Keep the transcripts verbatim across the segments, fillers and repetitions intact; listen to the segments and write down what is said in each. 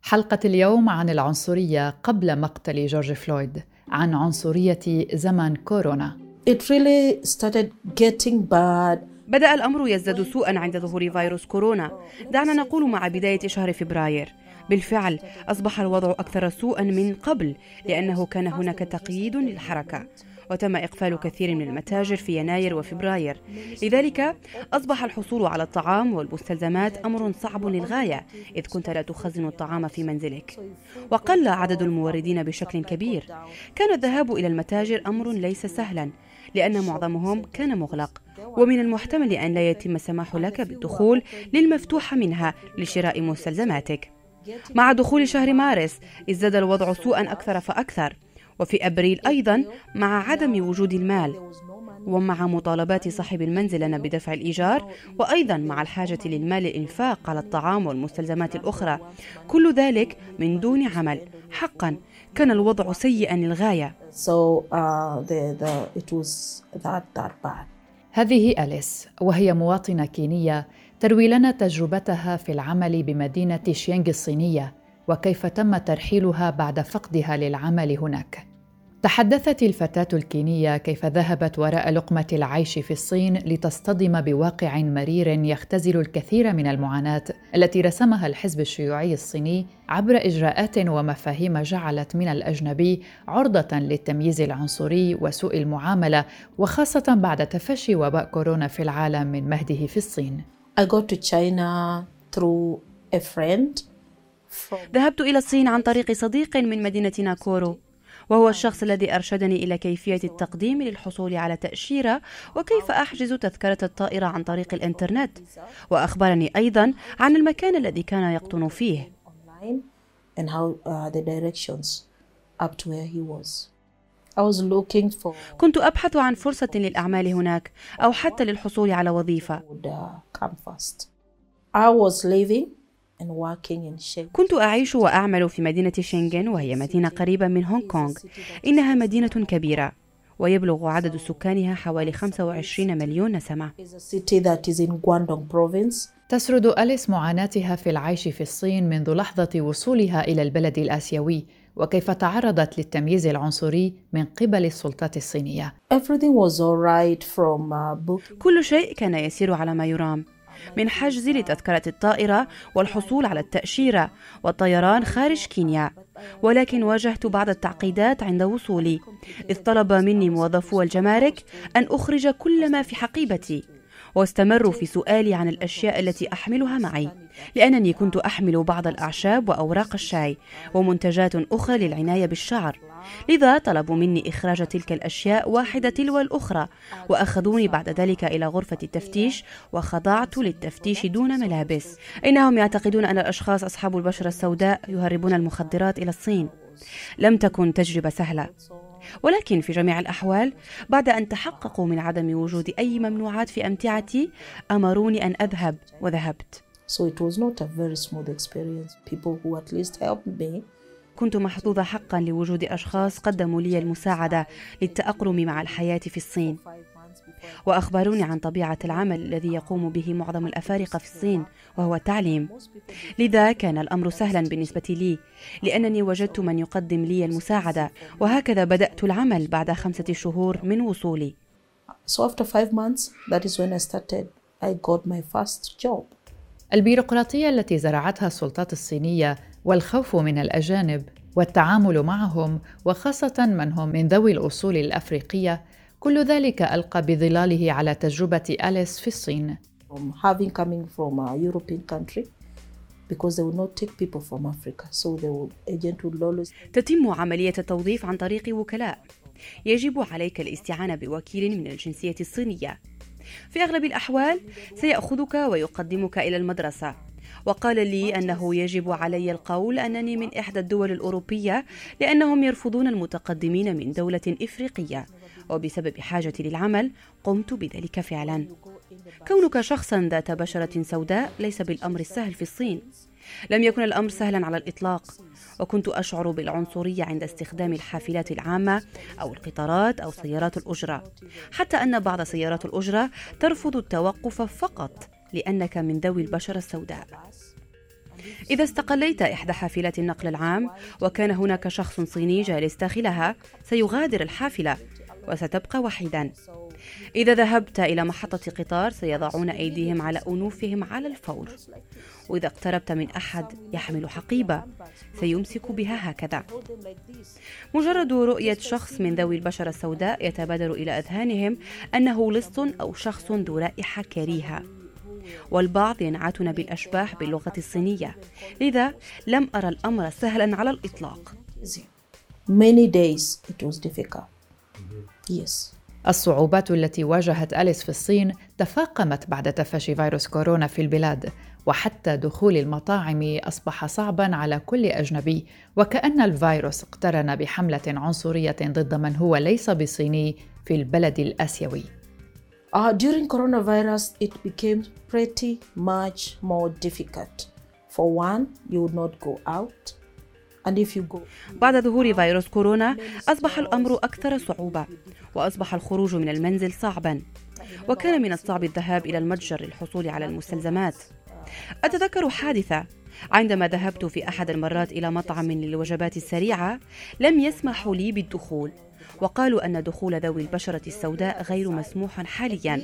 حلقة اليوم عن العنصرية قبل مقتل جورج فلويد، عن عنصرية زمن كورونا. It really started getting bad. بدأ الأمر يزداد سوءاً عند ظهور فيروس كورونا. دعنا نقول مع بداية شهر فبراير. بالفعل أصبح الوضع أكثر سوءاً من قبل، لأنه كان هناك تقييد للحركة، وتم إقفال كثير من المتاجر في يناير وفبراير. لذلك أصبح الحصول على الطعام والمستلزمات أمر صعب للغاية، إذ كنت لا تخزن الطعام في منزلك، وقل عدد الموردين بشكل كبير. كان الذهاب إلى المتاجر أمر ليس سهلاً، لأن معظمهم كان مغلق، ومن المحتمل أن لا يتم السماح لك بالدخول للمفتوح منها لشراء مستلزماتك. مع دخول شهر مارس ازداد الوضع سوءاً أكثر فأكثر، وفي أبريل أيضاً مع عدم وجود المال، ومع مطالبات صاحب المنزل لنا بدفع الإيجار، وأيضاً مع الحاجة للمال للإنفاق على الطعام والمستلزمات الأخرى، كل ذلك من دون عمل. حقاً كان الوضع سيئاً للغاية. So uh, the, the, it was that, that bad. هذه أليس، وهي مواطنة كينية تروي لنا تجربتها في العمل بمدينة شينغ الصينية، وكيف تم ترحيلها بعد فقدها للعمل هناك. تحدثت الفتاة الكينية كيف ذهبت وراء لقمة العيش في الصين لتصطدم بواقع مرير يختزل الكثير من المعاناة التي رسمها الحزب الشيوعي الصيني عبر إجراءات ومفاهيم جعلت من الأجنبي عرضة للتمييز العنصري وسوء المعاملة، وخاصة بعد تفشي وباء كورونا في العالم من مهده في الصين. I got to China through a friend. ذهبت إلى الصين عن طريق صديق من مدينة ناكورو، وهو الشخص الذي أرشدني إلى كيفية التقديم للحصول على تأشيرة وكيف أحجز تذكرة الطائرة عن طريق الإنترنت، وأخبرني أيضاً عن المكان الذي كان يقطن فيه. كنت أبحث عن فرصة للأعمال هناك، أو حتى للحصول على وظيفة. كنت أعيش وأعمل في مدينة شنغن، وهي مدينة قريبة من هونغ كونغ. إنها مدينة كبيرة ويبلغ عدد سكانها حوالي خمسة وعشرين مليون نسمة. تسرد أليس معاناتها في العيش في الصين منذ لحظة وصولها إلى البلد الآسيوي، وكيف تعرضت للتمييز العنصري من قبل السلطات الصينية. كل شيء كان يسير على ما يرام، من حجز لتذكرة الطائرة والحصول على التأشيرة والطيران خارج كينيا. ولكن واجهت بعض التعقيدات عند وصولي، إذ طلب مني موظفو الجمارك أن أخرج كل ما في حقيبتي، واستمروا في سؤالي عن الأشياء التي أحملها معي، لأنني كنت أحمل بعض الأعشاب وأوراق الشاي ومنتجات أخرى للعناية بالشعر. لذا طلبوا مني إخراج تلك الأشياء واحدة تلو الأخرى، وأخذوني بعد ذلك إلى غرفة التفتيش، وخضعت للتفتيش دون ملابس. إنهم يعتقدون أن الأشخاص أصحاب البشرة السوداء يهربون المخدرات إلى الصين. لم تكن تجربة سهلة، ولكن في جميع الأحوال بعد أن تحققوا من عدم وجود أي ممنوعات في أمتعتي أمروني أن أذهب، وذهبت. So it was not a very smooth experience. People who at least helped me. كنت محظوظة حقا لوجود أشخاص قدموا لي المساعدة للتأقلم مع الحياة في الصين، وأخبروني عن طبيعة العمل الذي يقوم به معظم الأفارقة في الصين، وهو التعليم. لذا كان الأمر سهلا بالنسبة لي، لأنني وجدت من يقدم لي المساعدة، وهكذا بدأت العمل بعد خمسة شهور من وصولي. So after five months, that is when I started. I got my first job. البيروقراطية التي زرعتها السلطات الصينية والخوف من الأجانب والتعامل معهم، وخاصة من هم من ذوي الأصول الأفريقية، كل ذلك ألقى بظلاله على تجربة أليس في الصين. Having coming from a European country, because they will not take people from Africa, so the agent will always. تتم عملية التوظيف عن طريق وكلاء. يجب عليك الاستعانة بوكيل من الجنسية الصينية. في أغلب الأحوال سيأخذك ويقدمك إلى المدرسة، وقال لي أنه يجب علي القول أنني من إحدى الدول الأوروبية، لأنهم يرفضون المتقدمين من دولة إفريقية، وبسبب حاجتي للعمل قمت بذلك فعلا. كونك شخصا ذات بشرة سوداء ليس بالأمر السهل في الصين. لم يكن الأمر سهلا على الإطلاق، وكنت أشعر بالعنصرية عند استخدام الحافلات العامة أو القطارات أو سيارات الأجرة، حتى أن بعض سيارات الأجرة ترفض التوقف فقط لأنك من ذوي البشرة السوداء. إذا استقليت إحدى حافلات النقل العام وكان هناك شخص صيني جالس داخلها، سيغادر الحافلة وستبقى وحيدا. إذا ذهبت إلى محطة قطار سيضعون أيديهم على أنوفهم على الفور، وإذا اقتربت من أحد يحمل حقيبة سيمسك بها هكذا. مجرد رؤية شخص من ذوي البشرة السوداء يتبادر إلى أذهانهم أنه لص أو شخص ذو رائحة كريهة، والبعض ينعتون بالأشباح باللغة الصينية، لذا لم أرى الأمر سهلا على الإطلاق. Many days it was difficult. Yes. الصعوبات التي واجهت أليس في الصين تفاقمت بعد تفشي فيروس كورونا في البلاد، وحتى دخول المطاعم أصبح صعباً على كل أجنبي، وكأن الفيروس اقترن بحملة عنصرية ضد من هو ليس بصيني في البلد الآسيوي. Uh, during coronavirus, it became pretty much more difficult. For one, you would not go out. And if you go... بعد ظهور فيروس كورونا أصبح الأمر أكثر صعوبة، وأصبح الخروج من المنزل صعباً، وكان من الصعب الذهاب إلى المتجر للحصول على المستلزمات. أتذكر حادثة عندما ذهبت في أحد المرات إلى مطعم للوجبات السريعة، لم يسمحوا لي بالدخول، وقالوا أن دخول ذوي البشرة السوداء غير مسموح حالياً،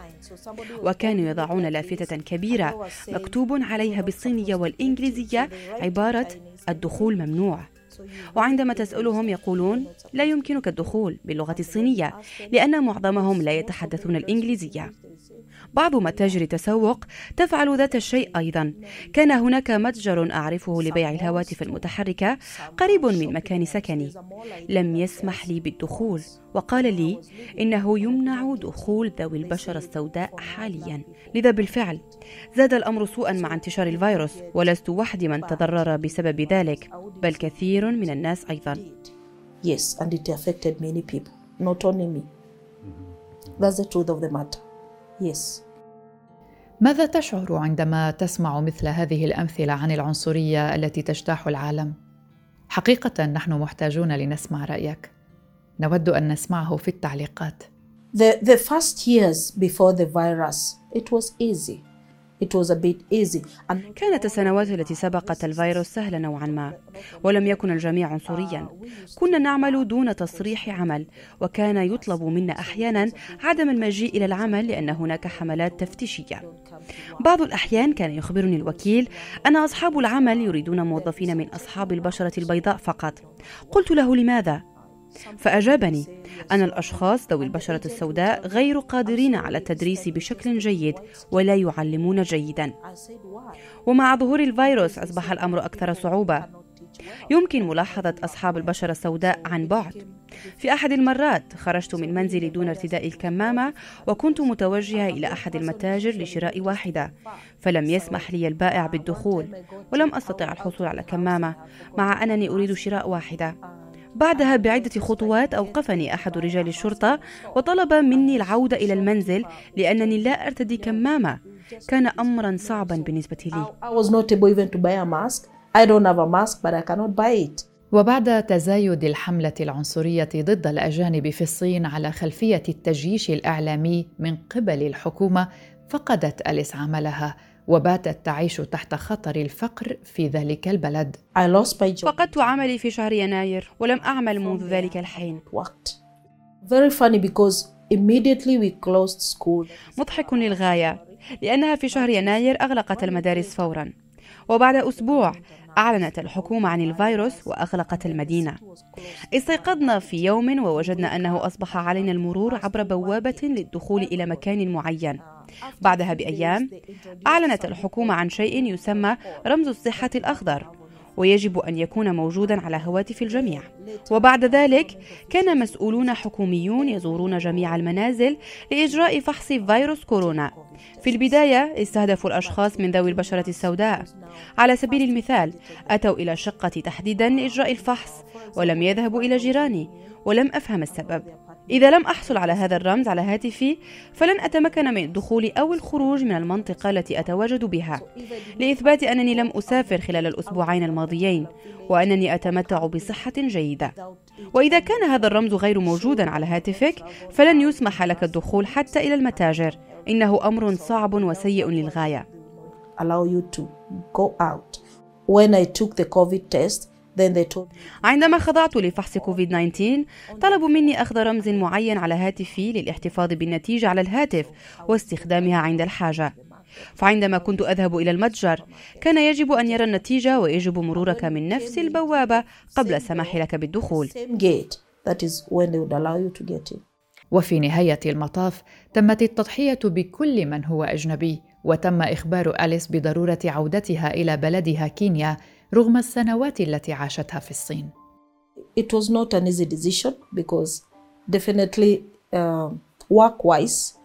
وكانوا يضعون لافتة كبيرة مكتوب عليها بالصينية والإنجليزية عبارة الدخول ممنوع، وعندما تسألهم يقولون لا يمكنك الدخول باللغة الصينية لأن معظمهم لا يتحدثون الإنجليزية. بعض متاجر التسوق تفعل ذات الشيء أيضا. كان هناك متجر أعرفه لبيع الهواتف المتحركة قريب من مكان سكني، لم يسمح لي بالدخول، وقال لي إنه يمنع دخول ذوي البشرة السوداء حاليا. لذا بالفعل زاد الأمر سوءا مع انتشار الفيروس، ولست وحدي من تضرر بسبب ذلك، بل كثير من الناس أيضا. Yes, and it affected many people, not only me. That's the truth of the matter. Yes. ماذا تشعر عندما تسمع مثل هذه الأمثلة عن العنصرية التي تجتاح العالم؟ حقيقة نحن محتاجون لنسمع رأيك. نود أن نسمعه في التعليقات. The, the first years before the virus, it was easy. It was a bit easy. And... كانت السنوات التي سبقت الفيروس سهلة نوعا ما، ولم يكن الجميع عنصريا. كنا نعمل دون تصريح عمل، وكان يطلب منا أحيانا عدم المجيء إلى العمل لأن هناك حملات تفتيشية. بعض الأحيان كان يخبرني الوكيل أن أصحاب العمل يريدون موظفين من أصحاب البشرة البيضاء فقط. قلت له لماذا؟ فأجابني أن الأشخاص ذوي البشرة السوداء غير قادرين على التدريس بشكل جيد ولا يعلمون جيدا. ومع ظهور الفيروس أصبح الأمر أكثر صعوبة. يمكن ملاحظة أصحاب البشرة السوداء عن بعد. في أحد المرات خرجت من منزلي دون ارتداء الكمامة، وكنت متوجهة إلى أحد المتاجر لشراء واحدة، فلم يسمح لي البائع بالدخول، ولم أستطع الحصول على كمامة مع أنني أريد شراء واحدة. بعدها بعدة خطوات أوقفني أحد رجال الشرطة وطلب مني العودة إلى المنزل لأنني لا أرتدي كمامة. كان أمرا صعبا بالنسبة لي. I was not able even to buy a mask. I don't have a mask, but I cannot buy it. وبعد تزايد الحملة العنصرية ضد الأجانب في الصين على خلفية التجييش الإعلامي من قبل الحكومة، فقدت أليس عملها وباتت تعيش تحت خطر الفقر في ذلك البلد. فقدت عملي في شهر يناير ولم أعمل منذ ذلك الحين. Very funny because immediately we closed school. مضحك للغاية لأنها في شهر يناير أغلقت المدارس فوراً، وبعد أسبوع أعلنت الحكومة عن الفيروس وأغلقت المدينة. استيقظنا في يوم ووجدنا أنه أصبح علينا المرور عبر بوابة للدخول إلى مكان معين. بعدها بأيام أعلنت الحكومة عن شيء يسمى رمز الصحة الأخضر، ويجب أن يكون موجوداً على هواتف الجميع. وبعد ذلك كان مسؤولون حكوميون يزورون جميع المنازل لإجراء فحص فيروس كورونا. في البداية استهدفوا الأشخاص من ذوي البشرة السوداء. على سبيل المثال أتوا إلى شقتي تحديداً لإجراء الفحص، ولم يذهبوا إلى جيراني، ولم أفهم السبب. إذا لم أحصل على هذا الرمز على هاتفي فلن أتمكن من الدخول أو الخروج من المنطقة التي أتواجد بها، لإثبات أنني لم أسافر خلال الأسبوعين الماضيين وأنني أتمتع بصحة جيدة. وإذا كان هذا الرمز غير موجودا على هاتفك فلن يسمح لك الدخول حتى إلى المتاجر. إنه أمر صعب وسيء للغاية. Allow you to go out when I took the COVID test, then they told me. عندما خضعت لفحص كوفيد تسعة عشر طلبوا مني أخذ رمز معين على هاتفي للاحتفاظ بالنتيجة على الهاتف واستخدامها عند الحاجة. فعندما كنت أذهب إلى المتجر كان يجب أن يرى النتيجة ويجب مرورك من نفس البوابة قبل السماح لك بالدخول. وفي نهاية المطاف تمت التضحية بكل من هو أجنبي، وتم إخبار أليس بضرورة عودتها إلى بلدها كينيا رغم السنوات التي عاشتها في الصين. It was not an easy decision because definitely uh, work-wise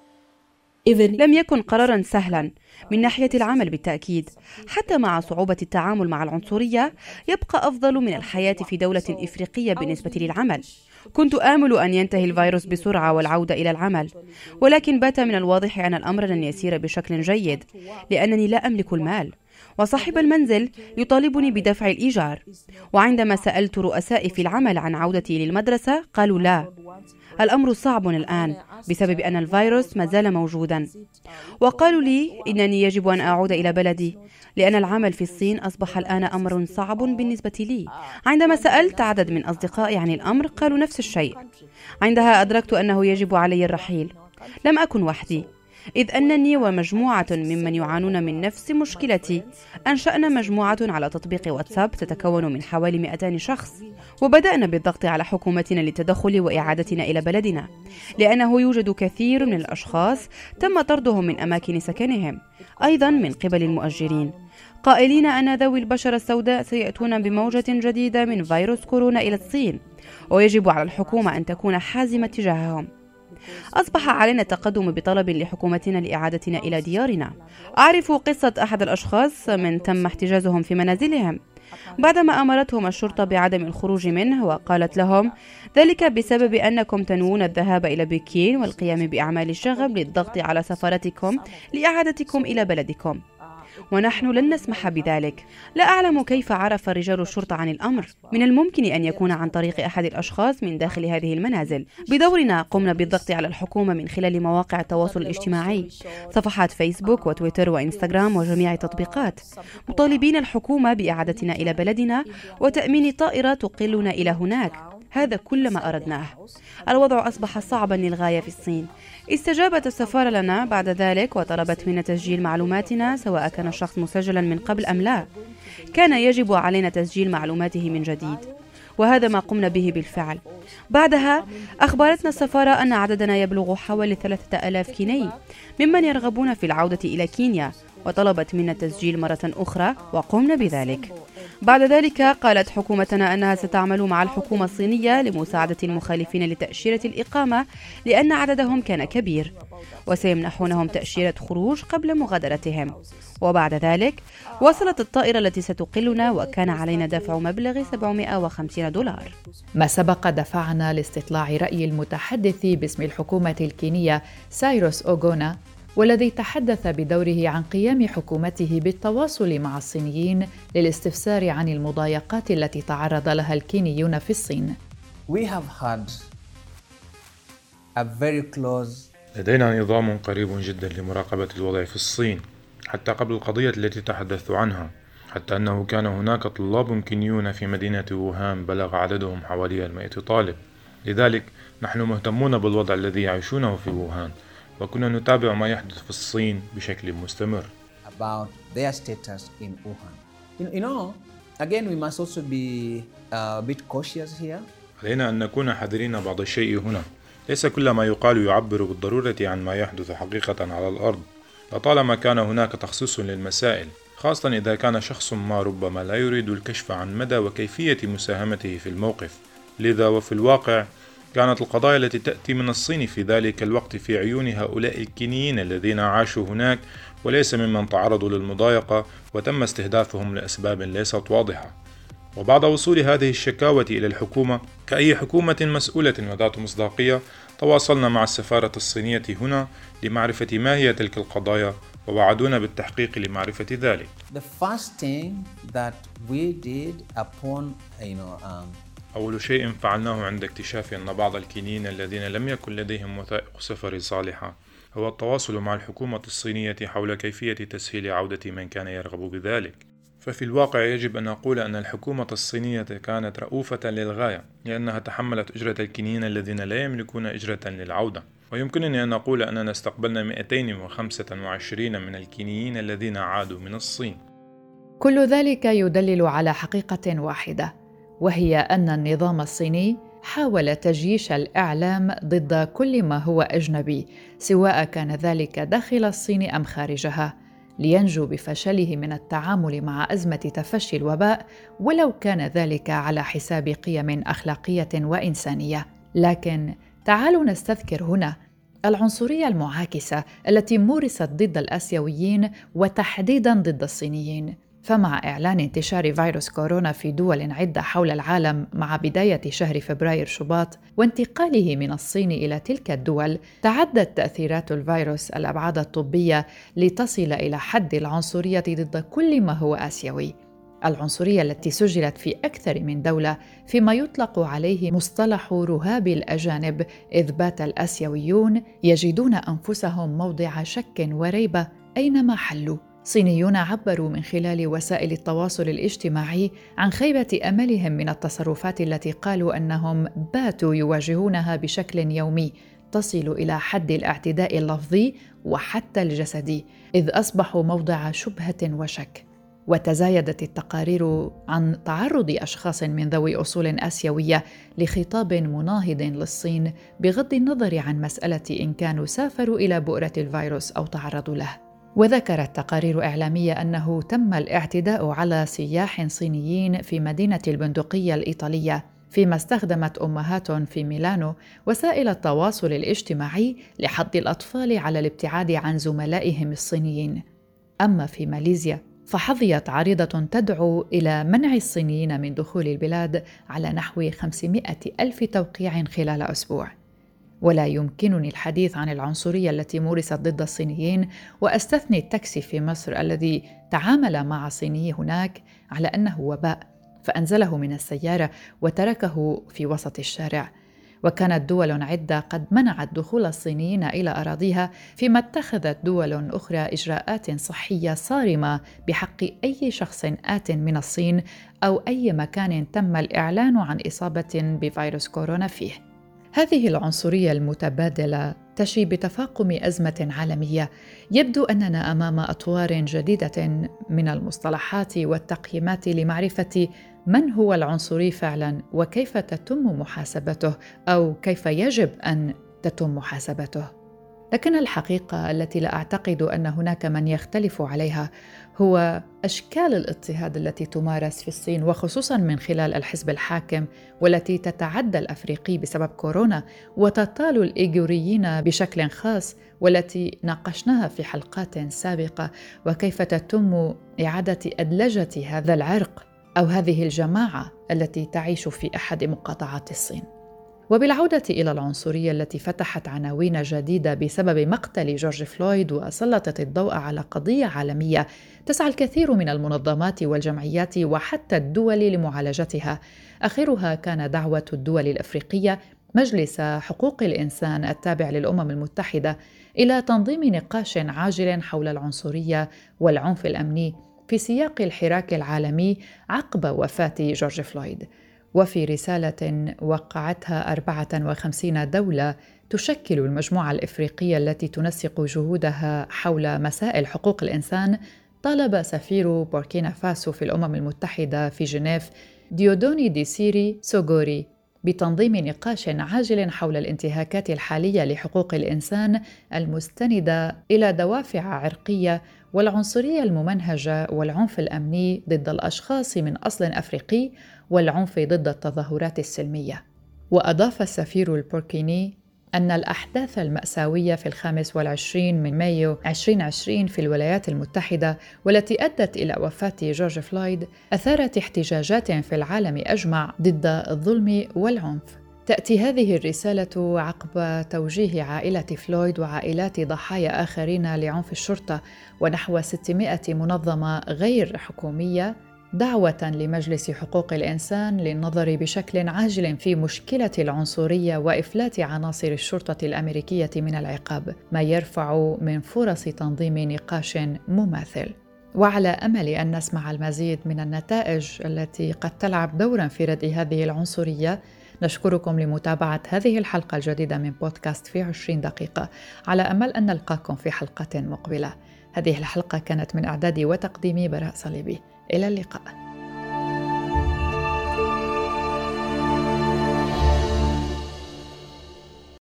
لم يكن قراراً سهلاً من ناحية العمل بالتأكيد. حتى مع صعوبة التعامل مع العنصرية يبقى أفضل من الحياة في دولة إفريقية بالنسبة للعمل. كنت آمل أن ينتهي الفيروس بسرعة والعودة إلى العمل، ولكن بات من الواضح أن الأمر لن يسير بشكل جيد لأنني لا أملك المال، وصاحب المنزل يطالبني بدفع الإيجار. وعندما سألت رؤسائي في العمل عن عودتي للمدرسة قالوا لا، الأمر صعب الآن بسبب أن الفيروس ما زال موجوداً. وقالوا لي إنني يجب أن أعود إلى بلدي لأن العمل في الصين أصبح الآن أمر صعب بالنسبة لي. عندما سألت عدد من أصدقائي عن الأمر قالوا نفس الشيء. عندها أدركت أنه يجب علي الرحيل. لم أكن وحدي، إذ أنني ومجموعة ممن يعانون من نفس مشكلتي أنشأنا مجموعة على تطبيق واتساب تتكون من حوالي مئتين شخص، وبدأنا بالضغط على حكومتنا للتدخل وإعادتنا إلى بلدنا، لأنه يوجد كثير من الأشخاص تم طردهم من أماكن سكنهم، أيضا من قبل المؤجرين، قائلين أن ذوي البشرة السوداء سيأتون بموجة جديدة من فيروس كورونا إلى الصين، ويجب على الحكومة أن تكون حازمة تجاههم. أصبح علينا التقدم بطلب لحكومتنا لإعادتنا إلى ديارنا. أعرف قصة أحد الأشخاص من تم احتجازهم في منازلهم بعدما أمرتهم الشرطة بعدم الخروج منه، وقالت لهم ذلك بسبب أنكم تنوون الذهاب إلى بكين والقيام بأعمال الشغب للضغط على سفارتكم لإعادتكم إلى بلدكم، ونحن لن نسمح بذلك. لا أعلم كيف عرف رجال الشرطة عن الأمر. من الممكن أن يكون عن طريق أحد الأشخاص من داخل هذه المنازل. بدورنا قمنا بالضغط على الحكومة من خلال مواقع التواصل الاجتماعي، صفحات فيسبوك وتويتر وإنستغرام وجميع التطبيقات، مطالبين الحكومة بإعادتنا إلى بلدنا وتأمين طائرة تقلنا إلى هناك. هذا كل ما أردناه. الوضع أصبح صعبا للغاية في الصين. استجابت السفارة لنا بعد ذلك وطلبت منا تسجيل معلوماتنا سواء كان الشخص مسجلا من قبل أم لا. كان يجب علينا تسجيل معلوماته من جديد، وهذا ما قمنا به بالفعل. بعدها أخبرتنا السفارة أن عددنا يبلغ حوالي ثلاثة آلاف كيني ممن يرغبون في العودة إلى كينيا، وطلبت منا التسجيل مرة أخرى وقمنا بذلك. بعد ذلك قالت حكومتنا أنها ستعمل مع الحكومة الصينية لمساعدة المخالفين لتأشيرة الإقامة لأن عددهم كان كبير، وسيمنحونهم تأشيرة خروج قبل مغادرتهم. وبعد ذلك وصلت الطائرة التي ستقلنا وكان علينا دفع مبلغ سبعمائة وخمسين دولار. ما سبق دفعنا لاستطلاع رأي المتحدث باسم الحكومة الكينية سايروس أوغونا، والذي تحدث بدوره عن قيام حكومته بالتواصل مع الصينيين للاستفسار عن المضايقات التي تعرض لها الكينيون في الصين. We have had a very close لدينا نظام قريب جدا لمراقبة الوضع في الصين حتى قبل القضية التي تحدثت عنها، حتى أنه كان هناك طلاب كينيون في مدينة ووهان بلغ عددهم حوالي المئة طالب. لذلك نحن مهتمون بالوضع الذي يعيشونه في ووهان، وكنا نتابع ما يحدث في الصين بشكل مستمر. about their status in Wuhan. You, you know, again we must also be a bit cautious here. علينا أن نكون حذرين بعض الشيء هنا. ليس كل ما يقال يعبر بالضرورة عن ما يحدث حقيقة على الأرض، لطالما كان هناك تخصيص للمسائل، خاصة إذا كان شخص ما ربما لا يريد الكشف عن مدى وكيفية مساهمته في الموقف. لذا وفي الواقع كانت القضايا التي تأتي من الصين في ذلك الوقت في عيون هؤلاء الكينيين الذين عاشوا هناك وليس ممن تعرضوا للمضايقة وتم استهدافهم لأسباب ليست واضحة. وبعد وصول هذه الشكاوى إلى الحكومة كأي حكومة مسؤولة وذات مصداقية، تواصلنا مع السفارة الصينية هنا لمعرفة ما هي تلك القضايا، ووعدونا بالتحقيق لمعرفة ذلك. The first thing that we did upon, you know, um, أول شيء فعلناه عند اكتشاف أن بعض الكينيين الذين لم يكن لديهم وثائق سفر صالحة هو التواصل مع الحكومة الصينية حول كيفية تسهيل عودة من كان يرغب بذلك. ففي الواقع يجب أن نقول أن الحكومة الصينية كانت رؤوفة للغاية، لأنها تحملت أجرة الكينيين الذين لا يملكون أجرة للعودة. ويمكنني أن أقول أننا استقبلنا مئتين وخمسة وعشرين من الكينيين الذين عادوا من الصين. كل ذلك يدلل على حقيقة واحدة، وهي أن النظام الصيني حاول تجيش الإعلام ضد كل ما هو أجنبي، سواء كان ذلك داخل الصين أم خارجها، لينجو بفشله من التعامل مع أزمة تفشي الوباء، ولو كان ذلك على حساب قيم أخلاقية وإنسانية. لكن تعالوا نستذكر هنا العنصرية المعاكسة التي مورست ضد الآسيويين وتحديداً ضد الصينيين. فمع إعلان انتشار فيروس كورونا في دول عدة حول العالم مع بداية شهر فبراير شباط وانتقاله من الصين إلى تلك الدول، تعدت تأثيرات الفيروس الأبعاد الطبية لتصل إلى حد العنصرية ضد كل ما هو آسيوي. العنصرية التي سجلت في أكثر من دولة، فيما يطلق عليه مصطلح رهاب الأجانب، إذ بات الآسيويون يجدون أنفسهم موضع شك وريبة أينما حلوا. صينيون عبروا من خلال وسائل التواصل الاجتماعي عن خيبة أملهم من التصرفات التي قالوا أنهم باتوا يواجهونها بشكل يومي، تصل إلى حد الاعتداء اللفظي وحتى الجسدي، إذ أصبحوا موضع شبهة وشك. وتزايدت التقارير عن تعرض أشخاص من ذوي أصول آسيوية لخطاب مناهض للصين، بغض النظر عن مسألة إن كانوا سافروا إلى بؤرة الفيروس أو تعرضوا له. وذكرت تقارير إعلامية أنه تم الاعتداء على سياح صينيين في مدينة البندقية الإيطالية، فيما استخدمت أمهات في ميلانو وسائل التواصل الاجتماعي لحض الأطفال على الابتعاد عن زملائهم الصينيين. أما في ماليزيا فحظيت عريضة تدعو إلى منع الصينيين من دخول البلاد على نحو خمسمائة ألف توقيع خلال أسبوع. ولا يمكنني الحديث عن العنصرية التي مورست ضد الصينيين وأستثني التاكسي في مصر الذي تعامل مع صيني هناك على أنه وباء، فأنزله من السيارة وتركه في وسط الشارع. وكانت دول عدة قد منعت دخول الصينيين إلى أراضيها، فيما اتخذت دول أخرى إجراءات صحية صارمة بحق أي شخص آت من الصين أو أي مكان تم الإعلان عن إصابة بفيروس كورونا فيه. هذه العنصرية المتبادلة تشي بتفاقم أزمة عالمية. يبدو أننا أمام أطوار جديدة من المصطلحات والتقييمات لمعرفة من هو العنصري فعلاً وكيف تتم محاسبته أو كيف يجب أن تتم محاسبته. لكن الحقيقة التي لا أعتقد أن هناك من يختلف عليها هو أشكال الاضطهاد التي تمارس في الصين، وخصوصاً من خلال الحزب الحاكم، والتي تتعدى الأفريقي بسبب كورونا وتطال الإيغوريين بشكل خاص، والتي ناقشناها في حلقات سابقة، وكيف تتم إعادة أدلجة هذا العرق أو هذه الجماعة التي تعيش في أحد مقاطعات الصين. وبالعودة إلى العنصرية التي فتحت عناوين جديدة بسبب مقتل جورج فلويد وسلطت الضوء على قضية عالمية تسعى الكثير من المنظمات والجمعيات وحتى الدول لمعالجتها. آخرها كان دعوة الدول الأفريقية مجلس حقوق الإنسان التابع للأمم المتحدة إلى تنظيم نقاش عاجل حول العنصرية والعنف الأمني في سياق الحراك العالمي عقب وفاة جورج فلويد. وفي رسالة وقعتها أربعة وخمسين دولة تشكل المجموعة الإفريقية التي تنسق جهودها حول مسائل حقوق الإنسان، طالب سفير بوركينا فاسو في الأمم المتحدة في جنيف ديودوني دي سيري سوغوري بتنظيم نقاش عاجل حول الانتهاكات الحالية لحقوق الإنسان المستندة إلى دوافع عرقية والعنصرية الممنهجة والعنف الأمني ضد الأشخاص من أصل أفريقي والعنف ضد التظاهرات السلمية. وأضاف السفير البوركيني أن الأحداث المأساوية في الخامس والعشرين من مايو ألفين وعشرين في الولايات المتحدة والتي أدت إلى وفاة جورج فلويد أثارت احتجاجات في العالم أجمع ضد الظلم والعنف. تأتي هذه الرسالة عقب توجيه عائلة فلويد وعائلات ضحايا آخرين لعنف الشرطة ونحو ستمائة منظمة غير حكومية دعوة لمجلس حقوق الإنسان للنظر بشكل عاجل في مشكلة العنصرية وإفلات عناصر الشرطة الأمريكية من العقاب، ما يرفع من فرص تنظيم نقاش مماثل. وعلى أمل أن نسمع المزيد من النتائج التي قد تلعب دورا في ردء هذه العنصرية، نشكركم لمتابعة هذه الحلقة الجديدة من بودكاست في عشرين دقيقة، على أمل أن نلقاكم في حلقة مقبلة. هذه الحلقة كانت من إعدادي وتقديمي براء صليبي. إلى اللقاء.